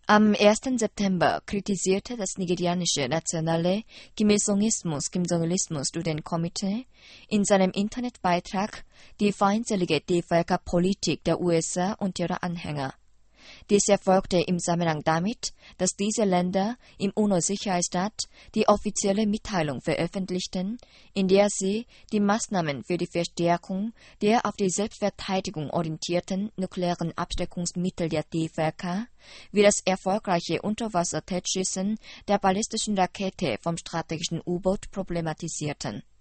Am 1. September kritisierte das nigerianische nationale Kim-Il-Sungismus-Kim-Jong-Ilismus-Studentenkomitee in seinem Internetbeitrag die feindselige Die-Völker-Politik der USA und ihrer Anhänger. Dies erfolgte im Zusammenhang damit, dass diese Länder im UNO-Sicherheitsrat die offizielle Mitteilung veröffentlichten, in der sie die Maßnahmen für die Verstärkung der auf die Selbstverteidigung orientierten nuklearen Abschreckungsmittel der Die-Völker wie das erfolgreiche Unterwasser-Tätschießen der ballistischen Rakete vom strategischen U-Boot problematisierten.